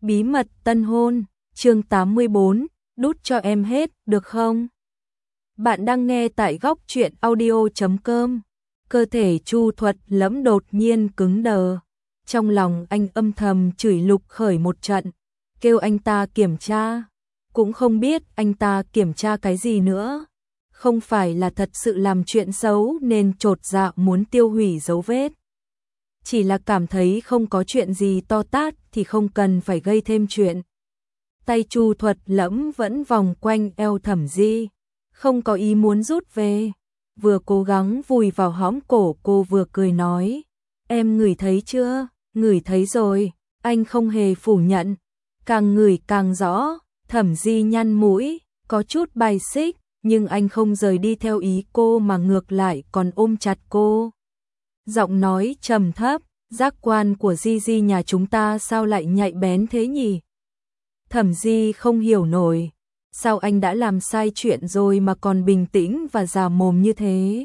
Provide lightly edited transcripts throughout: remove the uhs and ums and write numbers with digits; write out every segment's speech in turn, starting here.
Bí mật tân hôn, chương 84, đút cho em hết, được không? Bạn đang nghe tại góc truyện audio.com. Cơ thể Chu Thuật Lẫm đột nhiên cứng đờ. Trong lòng anh âm thầm chửi Lục Khởi một trận, kêu anh ta kiểm tra. Cũng không biết anh ta kiểm tra cái gì nữa. Không phải là thật sự làm chuyện xấu nên chột dạ muốn tiêu hủy dấu vết. Chỉ là cảm thấy không có chuyện gì to tát thì không cần phải gây thêm chuyện. Tay Chu Thuật Lẫm vẫn vòng quanh eo Thẩm Di, không có ý muốn rút về. Vừa cố gắng vùi vào hõm cổ cô vừa cười nói, em ngửi thấy chưa? Ngửi thấy rồi, anh không hề phủ nhận. Càng ngửi càng rõ, Thẩm Di nhăn mũi, có chút bài xích, nhưng anh không rời đi theo ý cô mà ngược lại còn ôm chặt cô. Giọng nói trầm thấp, giác quan của Di Di nhà chúng ta sao lại nhạy bén thế nhỉ? Thẩm Di không hiểu nổi, sao anh đã làm sai chuyện rồi mà còn bình tĩnh và già mồm như thế?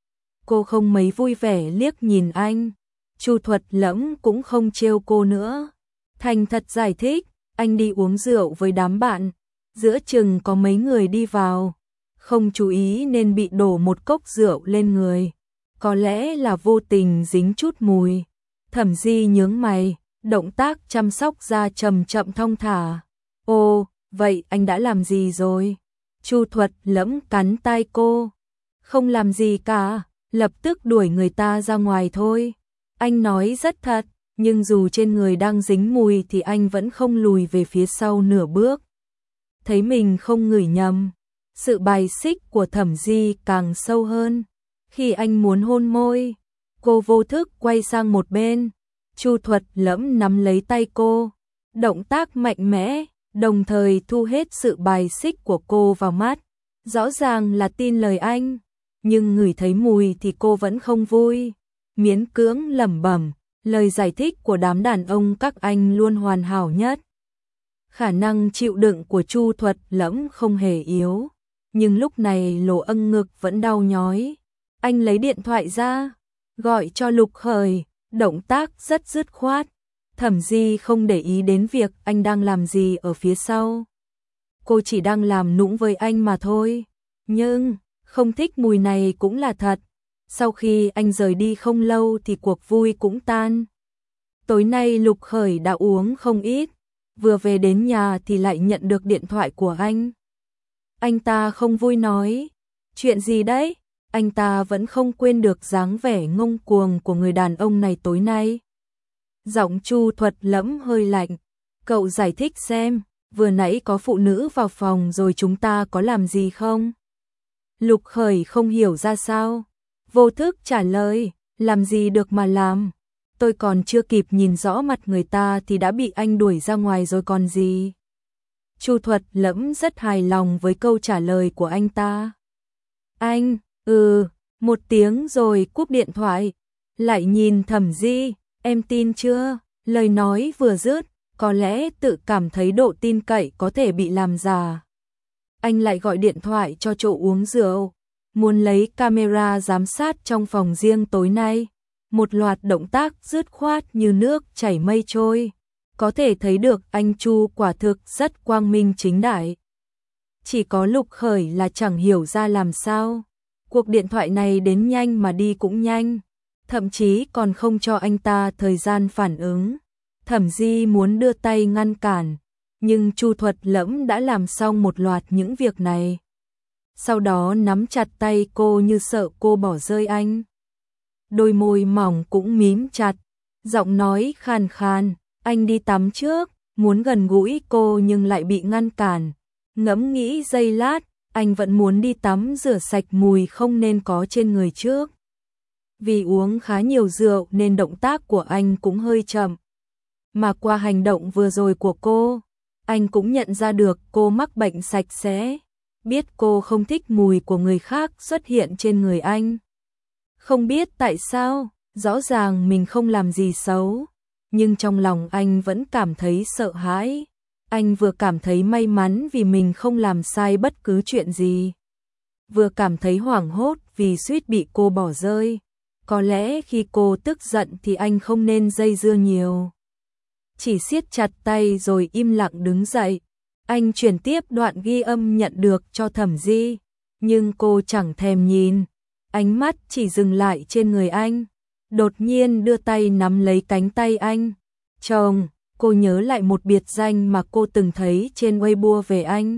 Cô không mấy vui vẻ liếc nhìn anh, Chu Thuật Lẫm cũng không trêu cô nữa. Thành thật giải thích, anh đi uống rượu với đám bạn, giữa chừng có mấy người đi vào, không chú ý nên bị đổ một cốc rượu lên người. Có lẽ là vô tình dính chút mùi. Thẩm Di nhướng mày, động tác chăm sóc da chậm chậm thong thả. Ồ, vậy anh đã làm gì rồi? Chu Thuật Lẫm cắn tai cô. Không làm gì cả, lập tức đuổi người ta ra ngoài thôi. Anh nói rất thật, nhưng dù trên người đang dính mùi thì anh vẫn không lùi về phía sau nửa bước. Thấy mình không ngửi nhầm, sự bài xích của Thẩm Di càng sâu hơn. Khi anh muốn hôn môi, cô vô thức quay sang một bên. Chu Thuật Lẫm nắm lấy tay cô, động tác mạnh mẽ, đồng thời thu hết sự bài xích của cô vào mắt. Rõ ràng là tin lời anh, nhưng ngửi thấy mùi thì cô vẫn không vui. Miễn cưỡng lẩm bẩm, lời giải thích của đám đàn ông các anh luôn hoàn hảo nhất. Khả năng chịu đựng của Chu Thuật Lẫm không hề yếu, nhưng lúc này lỗ âng ngực vẫn đau nhói. Anh lấy điện thoại ra, gọi cho Lục Khởi, động tác rất dứt khoát. Thẩm Di không để ý đến việc anh đang làm gì ở phía sau. Cô chỉ đang làm nũng với anh mà thôi. Nhưng, không thích mùi này cũng là thật. Sau khi anh rời đi không lâu thì cuộc vui cũng tan. Tối nay Lục Khởi đã uống không ít. Vừa về đến nhà thì lại nhận được điện thoại của anh. Anh ta không vui nói, chuyện gì đấy? Anh ta vẫn không quên được dáng vẻ ngông cuồng của người đàn ông này tối nay. Giọng Chu Thuật Lẫm hơi lạnh, cậu giải thích xem, vừa nãy có phụ nữ vào phòng rồi chúng ta có làm gì không? Lục Khởi không hiểu ra sao, vô thức trả lời, làm gì được mà làm. Tôi còn chưa kịp nhìn rõ mặt người ta thì đã bị anh đuổi ra ngoài rồi còn gì. Chu Thuật Lẫm rất hài lòng với câu trả lời của anh ta. Anh, một tiếng rồi cúp điện thoại. Lại nhìn Thẩm Di, em tin chưa? Lời nói vừa dứt, có lẽ tự cảm thấy độ tin cậy có thể bị làm giả. Anh lại gọi điện thoại cho chỗ uống rượu, muốn lấy camera giám sát trong phòng riêng tối nay. Một loạt động tác dứt khoát như nước chảy mây trôi. Có thể thấy được anh Chu quả thực rất quang minh chính đại. Chỉ có Lục Khởi là chẳng hiểu ra làm sao. Cuộc điện thoại này đến nhanh mà đi cũng nhanh. Thậm chí còn không cho anh ta thời gian phản ứng. Thẩm Di muốn đưa tay ngăn cản, nhưng Chu Thuật Lẫm đã làm xong một loạt những việc này. Sau đó nắm chặt tay cô như sợ cô bỏ rơi anh. Đôi môi mỏng cũng mím chặt, giọng nói khàn khàn, anh đi tắm trước, muốn gần gũi cô nhưng lại bị ngăn cản. Ngẫm nghĩ giây lát, anh vẫn muốn đi tắm rửa sạch mùi không nên có trên người trước. Vì uống khá nhiều rượu nên động tác của anh cũng hơi chậm. Mà qua hành động vừa rồi của cô, anh cũng nhận ra được cô mắc bệnh sạch sẽ. Biết cô không thích mùi của người khác xuất hiện trên người anh. Không biết tại sao, rõ ràng mình không làm gì xấu, nhưng trong lòng anh vẫn cảm thấy sợ hãi. Anh vừa cảm thấy may mắn vì mình không làm sai bất cứ chuyện gì, vừa cảm thấy hoảng hốt vì suýt bị cô bỏ rơi. Có lẽ khi cô tức giận thì anh không nên dây dưa nhiều. chỉ siết chặt tay rồi im lặng đứng dậy. Anh chuyển tiếp đoạn ghi âm nhận được cho Thẩm Di, nhưng cô chẳng thèm nhìn, ánh mắt chỉ dừng lại trên người anh. Đột nhiên đưa tay nắm lấy cánh tay anh. Chồng, cô nhớ lại một biệt danh mà cô từng thấy trên Weibo về anh.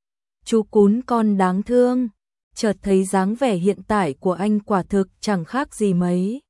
Chú cún con đáng thương, chợt thấy dáng vẻ hiện tại của anh quả thực chẳng khác gì mấy.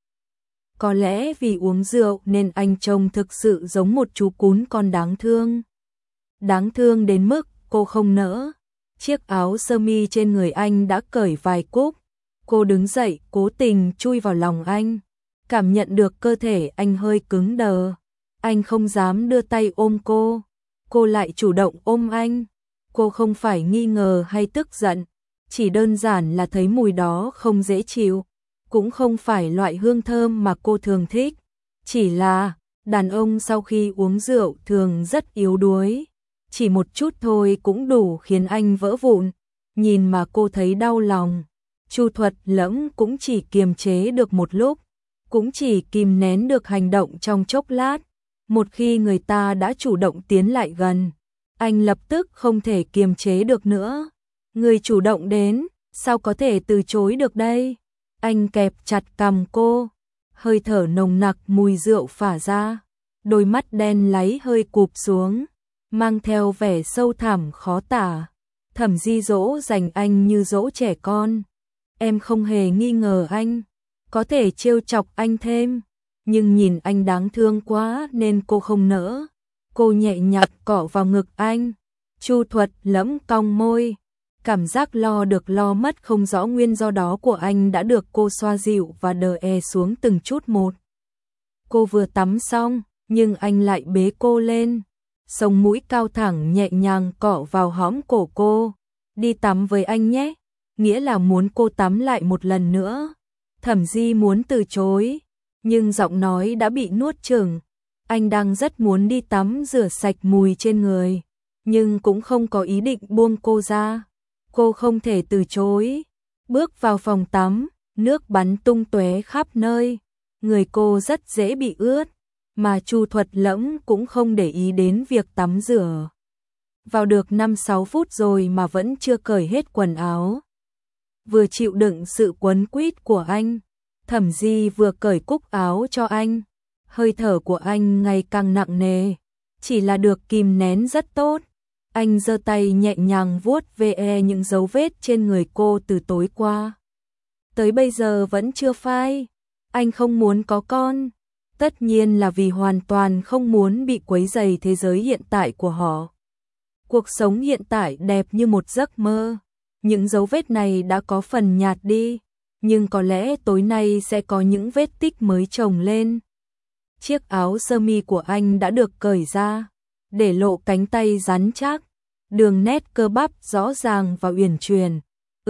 Có lẽ vì uống rượu nên anh trông thực sự giống một chú cún con đáng thương. Đáng thương đến mức cô không nỡ. Chiếc áo sơ mi trên người anh đã cởi vài cúc. Cô đứng dậy cố tình chui vào lòng anh. Cảm nhận được cơ thể anh hơi cứng đờ. Anh không dám đưa tay ôm cô. Cô lại chủ động ôm anh. Cô không phải nghi ngờ hay tức giận. Chỉ đơn giản là thấy mùi đó không dễ chịu. Cũng không phải loại hương thơm mà cô thường thích. Chỉ là đàn ông sau khi uống rượu thường rất yếu đuối. Chỉ một chút thôi cũng đủ khiến anh vỡ vụn. Nhìn mà cô thấy đau lòng. Chu Thuật Lẫm cũng chỉ kiềm chế được một lúc. Cũng chỉ kìm nén được hành động trong chốc lát. Một khi người ta đã chủ động tiến lại gần, anh lập tức không thể kiềm chế được nữa. Người chủ động đến, sao có thể từ chối được đây? Anh kẹp chặt cằm cô, hơi thở nồng nặc mùi rượu phả ra, đôi mắt đen láy hơi cụp xuống, mang theo vẻ sâu thẳm khó tả. Thẩm Di dỗ dành anh như dỗ trẻ con. Em không hề nghi ngờ anh có thể trêu chọc anh thêm, nhưng nhìn anh đáng thương quá nên cô không nỡ. Cô nhẹ nhàng cọ vào ngực anh. Chu Thuật Lẫm cong môi, cảm giác lo được lo mất không rõ nguyên do đó của anh đã được cô xoa dịu và đè xuống từng chút một. Cô vừa tắm xong, nhưng anh lại bế cô lên, sống mũi cao thẳng nhẹ nhàng cọ vào hõm cổ cô. Đi tắm với anh nhé, nghĩa là muốn cô tắm lại một lần nữa. Thẩm Di muốn từ chối, nhưng giọng nói đã bị nuốt chửng. Anh đang rất muốn đi tắm rửa sạch mùi trên người, nhưng cũng không có ý định buông cô ra. Cô không thể từ chối. Bước vào phòng tắm, nước bắn tung tóe khắp nơi. Người cô rất dễ bị ướt, mà Chu Thuật Lẫm cũng không để ý đến việc tắm rửa. Vào được 5-6 phút rồi mà vẫn chưa cởi hết quần áo. Vừa chịu đựng sự quấn quýt của anh, Thẩm Di vừa cởi cúc áo cho anh. Hơi thở của anh ngày càng nặng nề, chỉ là được kìm nén rất tốt. Anh giơ tay nhẹ nhàng vuốt ve những dấu vết trên người cô từ tối qua. Tới bây giờ vẫn chưa phai. Anh không muốn có con. Tất nhiên là vì hoàn toàn không muốn bị quấy rầy thế giới hiện tại của họ. Cuộc sống hiện tại đẹp như một giấc mơ. Những dấu vết này đã có phần nhạt đi, nhưng có lẽ tối nay sẽ có những vết tích mới chồng lên. Chiếc áo sơ mi của anh đã được cởi ra, để lộ cánh tay rắn chắc, đường nét cơ bắp rõ ràng và uyển chuyển.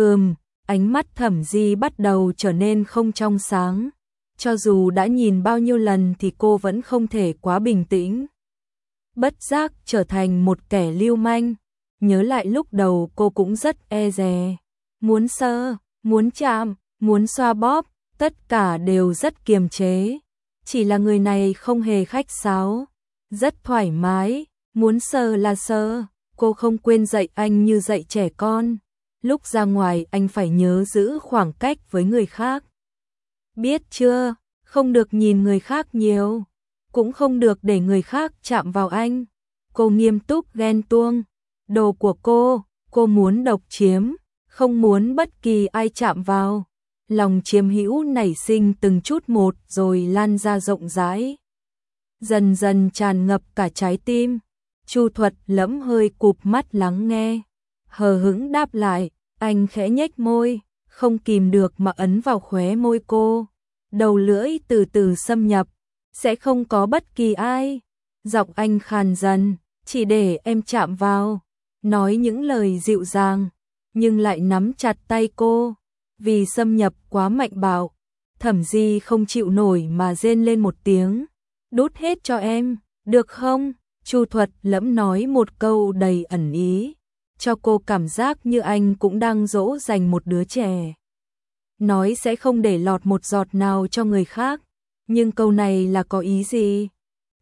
Ánh mắt Thẩm Di bắt đầu trở nên không trong sáng. Cho dù đã nhìn bao nhiêu lần thì cô vẫn không thể quá bình tĩnh. Bất giác trở thành một kẻ lưu manh. Nhớ lại lúc đầu cô cũng rất e dè. Muốn sờ, muốn chạm, muốn xoa bóp, tất cả đều rất kiềm chế. Chỉ là người này không hề khách sáo, rất thoải mái, muốn sờ là sờ. Cô không quên dạy anh như dạy trẻ con. Lúc ra ngoài anh phải nhớ giữ khoảng cách với người khác. Biết chưa, không được nhìn người khác nhiều, cũng không được để người khác chạm vào anh. Cô nghiêm túc ghen tuông. Đồ của cô muốn độc chiếm, không muốn bất kỳ ai chạm vào. Lòng chiếm hữu nảy sinh từng chút một rồi lan ra rộng rãi. Dần dần tràn ngập cả trái tim. Chu Thuật Lẫm hơi cụp mắt lắng nghe. Hờ hững đáp lại, anh khẽ nhếch môi, không kìm được mà ấn vào khóe môi cô. Đầu lưỡi từ từ xâm nhập, sẽ không có bất kỳ ai. Giọng anh khàn dần, chỉ để em chạm vào. Nói những lời dịu dàng, nhưng lại nắm chặt tay cô. Vì xâm nhập quá mạnh bạo, Thẩm Di không chịu nổi mà rên lên một tiếng. Đút hết cho em, được không? Chu Thuật Lẫm nói một câu đầy ẩn ý, cho cô cảm giác như anh cũng đang dỗ dành một đứa trẻ. Nói sẽ không để lọt một giọt nào cho người khác, nhưng câu này là có ý gì?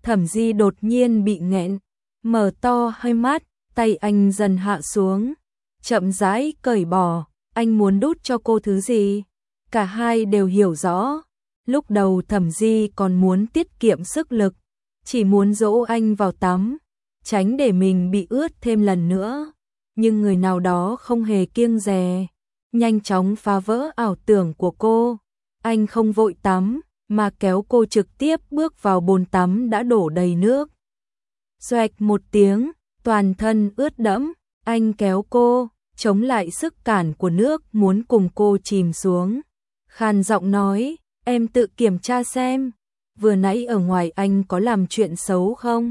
Thẩm Di đột nhiên bị nghẹn, mở to hai mắt, tay anh dần hạ xuống, chậm rãi cởi bỏ, anh muốn đút cho cô thứ gì? Cả hai đều hiểu rõ, lúc đầu Thẩm Di còn muốn tiết kiệm sức lực, chỉ muốn dỗ anh vào tắm, tránh để mình bị ướt thêm lần nữa, nhưng người nào đó không hề kiêng dè, nhanh chóng phá vỡ ảo tưởng của cô. Anh không vội tắm, mà kéo cô trực tiếp bước vào bồn tắm đã đổ đầy nước. Xoẹt một tiếng, toàn thân ướt đẫm, anh kéo cô, chống lại sức cản của nước muốn cùng cô chìm xuống. Khàn giọng nói, em tự kiểm tra xem, vừa nãy ở ngoài anh có làm chuyện xấu không?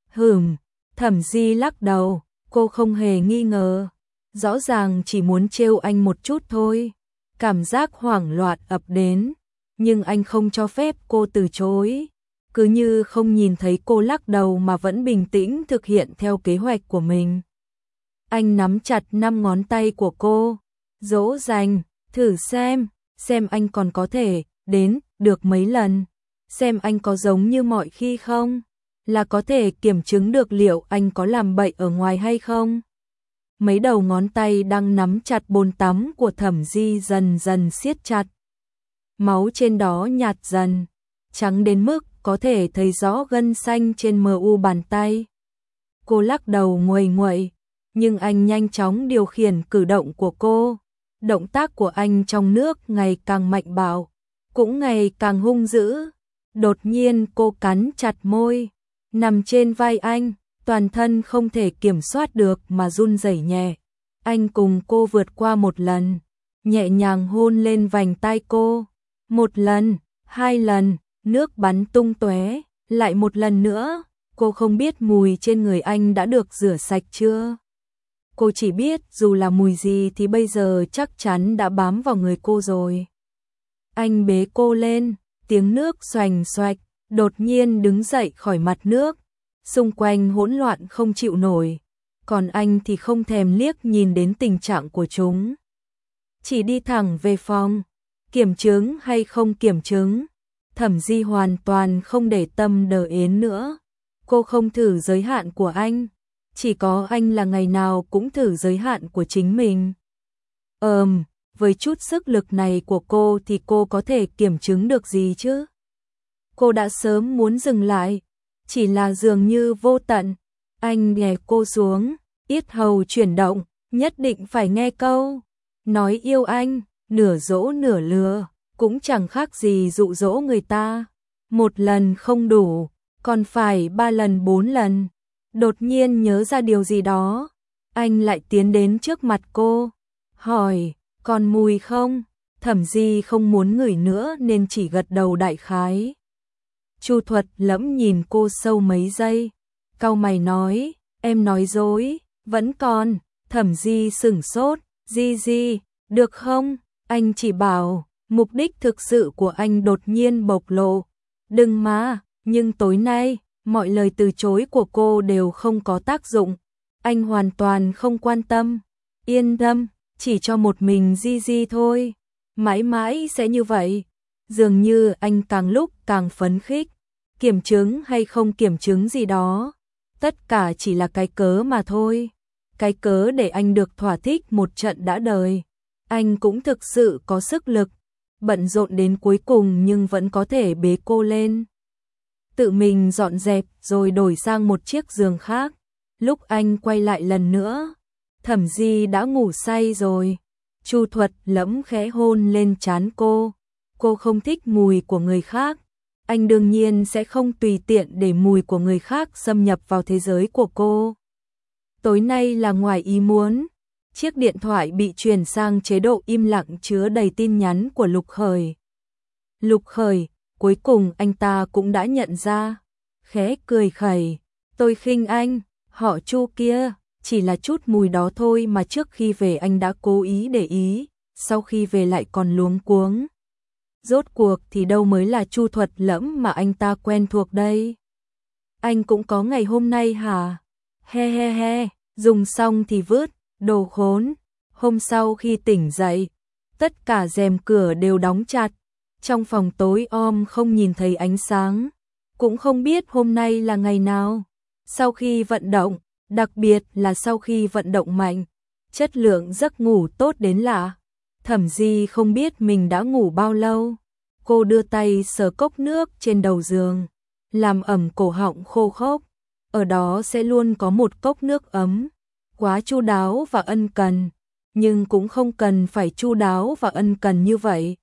Thẩm Di lắc đầu, cô không hề nghi ngờ, rõ ràng chỉ muốn trêu anh một chút thôi. Cảm giác hoảng loạn ập đến, nhưng anh không cho phép cô từ chối, cứ như không nhìn thấy cô lắc đầu mà vẫn bình tĩnh thực hiện theo kế hoạch của mình. Anh nắm chặt 5 ngón tay của cô, dỗ dành, thử xem anh còn có thể đến được mấy lần, xem anh có giống như mọi khi không, là có thể kiểm chứng được liệu anh có làm bậy ở ngoài hay không. Mấy đầu ngón tay đang nắm chặt bồn tắm của Thẩm Di dần dần siết chặt. Máu trên đó nhạt dần, trắng đến mức có thể thấy rõ gân xanh trên mu bàn tay. Cô lắc đầu nguầy nguậy, nhưng anh nhanh chóng điều khiển cử động của cô. Động tác của anh trong nước ngày càng mạnh bạo, cũng ngày càng hung dữ. Đột nhiên cô cắn chặt môi, nằm trên vai anh, toàn thân không thể kiểm soát được mà run rẩy nhẹ. Anh cùng cô vượt qua một lần, nhẹ nhàng hôn lên vành tai cô. Một lần, 2 lần, nước bắn tung tóe, lại một lần nữa. Cô không biết mùi trên người anh đã được rửa sạch chưa. Cô chỉ biết dù là mùi gì thì bây giờ chắc chắn đã bám vào người cô rồi. Anh bế cô lên, tiếng nước xoành xoạch, đột nhiên đứng dậy khỏi mặt nước. Xung quanh hỗn loạn không chịu nổi, còn anh thì không thèm liếc nhìn đến tình trạng của chúng. Chỉ đi thẳng về phòng, kiểm chứng hay không kiểm chứng. Thẩm Di hoàn toàn không để tâm đờ yến nữa. Cô không thử giới hạn của anh, chỉ có anh là ngày nào cũng thử giới hạn của chính mình. Với chút sức lực này của cô thì cô có thể kiểm chứng được gì chứ? Cô đã sớm muốn dừng lại, chỉ là dường như vô tận. Anh đè cô xuống, yết hầu chuyển động, nhất định phải nghe câu nói yêu anh, nửa dỗ nửa lừa, cũng chẳng khác gì dụ dỗ người ta. Một lần không đủ, còn phải 3 lần 4 lần. Đột nhiên nhớ ra điều gì đó, anh lại tiến đến trước mặt cô, hỏi, còn mùi không? Thẩm Di không muốn ngửi nữa nên chỉ gật đầu đại khái. Chu Thuật Lẫm nhìn cô sâu mấy giây, cau mày nói, em nói dối, vẫn còn. Thẩm Di sửng sốt, Di, được không? Anh chỉ bảo, mục đích thực sự của anh đột nhiên bộc lộ. Đừng mà, nhưng tối nay, mọi lời từ chối của cô đều không có tác dụng. Anh hoàn toàn không quan tâm, yên tâm, chỉ cho một mình Di thôi. Mãi mãi sẽ như vậy. Dường như anh càng lúc càng phấn khích. Kiểm chứng hay không kiểm chứng gì đó, tất cả chỉ là cái cớ mà thôi. Cái cớ để anh được thỏa thích một trận đã đời. Anh cũng thực sự có sức lực, bận rộn đến cuối cùng nhưng vẫn có thể bế cô lên. Tự mình dọn dẹp rồi đổi sang một chiếc giường khác. Lúc anh quay lại lần nữa, Thẩm Di đã ngủ say rồi. Chu Thuật Lẫm khẽ hôn lên trán cô. Cô không thích mùi của người khác. Anh đương nhiên sẽ không tùy tiện để mùi của người khác xâm nhập vào thế giới của cô. Tối nay là ngoài ý muốn, chiếc điện thoại bị chuyển sang chế độ im lặng chứa đầy tin nhắn của Lục Khởi. Lục Khởi, cuối cùng anh ta cũng đã nhận ra, khẽ cười khẩy, tôi khinh anh, họ Chu kia, chỉ là chút mùi đó thôi mà trước khi về anh đã cố ý để ý, sau khi về lại còn luống cuống. Rốt cuộc thì đâu mới là Chu Thuật Lẫm mà anh ta quen thuộc đây. Anh cũng có ngày hôm nay hả? He, dùng xong thì vứt, đồ khốn. Hôm sau khi tỉnh dậy, tất cả rèm cửa đều đóng chặt. Trong phòng tối om không nhìn thấy ánh sáng. cũng không biết hôm nay là ngày nào. Sau khi vận động, đặc biệt là sau khi vận động mạnh, chất lượng giấc ngủ tốt đến lạ. Thẩm Di không biết mình đã ngủ bao lâu. Cô đưa tay sờ cốc nước trên đầu giường, làm ẩm cổ họng khô khốc. Ở đó sẽ luôn có một cốc nước ấm. Quá chu đáo và ân cần, nhưng cũng không cần phải chu đáo và ân cần như vậy.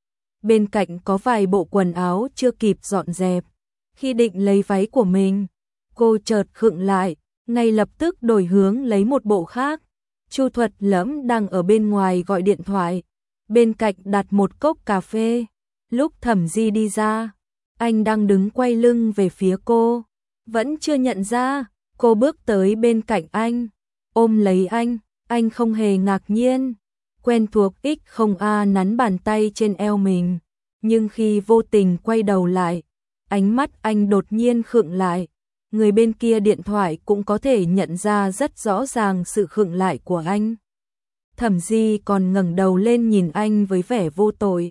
Bên cạnh có vài bộ quần áo chưa kịp dọn dẹp. Khi định lấy váy của mình, cô chợt khựng lại, ngay lập tức đổi hướng lấy một bộ khác. Chu Thuật Lẫm đang ở bên ngoài gọi điện thoại, bên cạnh đặt một cốc cà phê. Lúc Thẩm Di đi ra, anh đang đứng quay lưng về phía cô. Vẫn chưa nhận ra, cô bước tới bên cạnh anh, ôm lấy anh không hề ngạc nhiên. Quen thuộc X0A nắn bàn tay trên eo mình, nhưng khi vô tình quay đầu lại, ánh mắt anh đột nhiên khựng lại. Người bên kia điện thoại cũng có thể nhận ra rất rõ ràng sự khựng lại của anh. Thẩm Di còn ngẩng đầu lên nhìn anh với vẻ vô tội.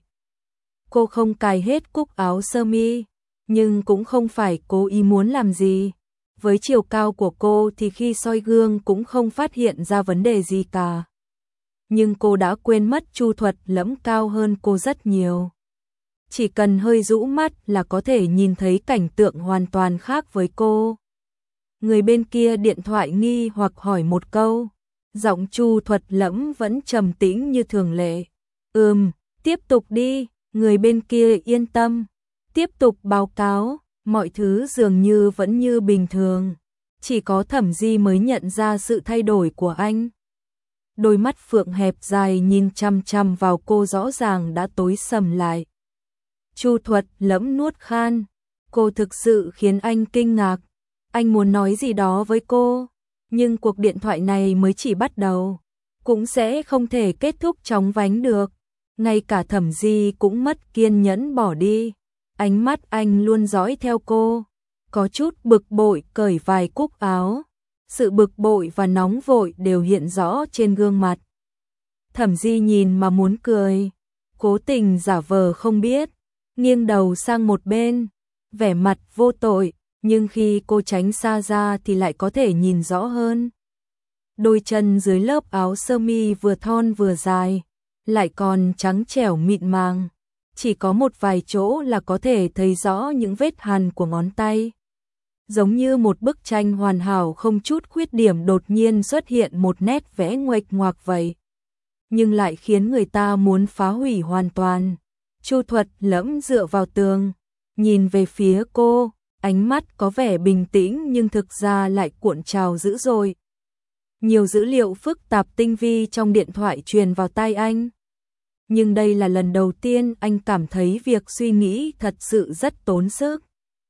Cô không cài hết cúc áo sơ mi, nhưng cũng không phải cố ý muốn làm gì. Với chiều cao của cô thì khi soi gương cũng không phát hiện ra vấn đề gì cả. Nhưng cô đã quên mất Chu Thuật Lẫm cao hơn cô rất nhiều. Chỉ cần hơi rũ mắt là có thể nhìn thấy cảnh tượng hoàn toàn khác với cô. Người bên kia điện thoại nghi hoặc hỏi một câu. Giọng Chu Thuật Lẫm vẫn trầm tĩnh như thường lệ. Tiếp tục đi. Người bên kia yên tâm. Tiếp tục báo cáo. Mọi thứ dường như vẫn như bình thường. Chỉ có Thẩm Di mới nhận ra sự thay đổi của anh. Đôi mắt phượng hẹp dài nhìn chăm chăm vào cô rõ ràng đã tối sầm lại. Chu Thuật Lẫm nuốt khan. Cô thực sự khiến anh kinh ngạc. Anh muốn nói gì đó với cô, nhưng cuộc điện thoại này mới chỉ bắt đầu, cũng sẽ không thể kết thúc chóng vánh được. Ngay cả Thẩm Di cũng mất kiên nhẫn bỏ đi. Ánh mắt anh luôn dõi theo cô, có chút bực bội cởi vài cúc áo. Sự bực bội và nóng vội đều hiện rõ trên gương mặt. Thẩm Di nhìn mà muốn cười, cố tình giả vờ không biết, nghiêng đầu sang một bên, vẻ mặt vô tội, nhưng khi cô tránh xa ra thì lại có thể nhìn rõ hơn. Đôi chân dưới lớp áo sơ mi vừa thon vừa dài, lại còn trắng trẻo mịn màng, chỉ có một vài chỗ là có thể thấy rõ những vết hằn của ngón tay. Giống như một bức tranh hoàn hảo không chút khuyết điểm đột nhiên xuất hiện một nét vẽ nguệch ngoạc vậy, nhưng lại khiến người ta muốn phá hủy hoàn toàn. Chu Thuật Lẫm dựa vào tường, nhìn về phía cô, ánh mắt có vẻ bình tĩnh nhưng thực ra lại cuộn trào dữ dội. Nhiều dữ liệu phức tạp tinh vi trong điện thoại truyền vào tai anh. Nhưng đây là lần đầu tiên anh cảm thấy việc suy nghĩ thật sự rất tốn sức.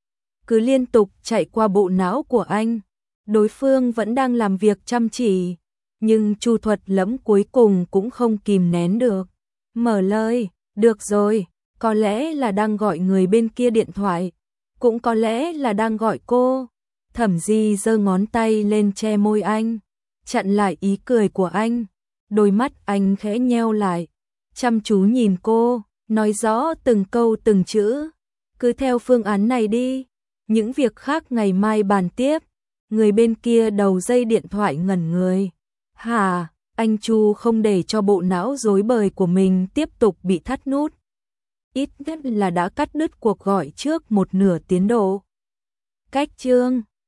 Cứ liên tục chạy qua bộ não của anh. Đối phương vẫn đang làm việc chăm chỉ, nhưng Chu Thuật Lẫm cuối cùng cũng không kìm nén được. Mở lời, được rồi, có lẽ là đang gọi người bên kia điện thoại, cũng có lẽ là đang gọi cô. Thẩm Di giơ ngón tay lên che môi anh, chặn lại ý cười của anh. Đôi mắt anh khẽ nheo lại, chăm chú nhìn cô, nói rõ từng câu từng chữ. Cứ theo phương án này đi, những việc khác ngày mai bàn tiếp. Người bên kia đầu dây điện thoại ngẩn người. Hả, anh Chu không để cho bộ não rối bời của mình tiếp tục bị thắt nút. Ít nhất là đã cắt đứt cuộc gọi trước một nửa tiến độ. Cách chương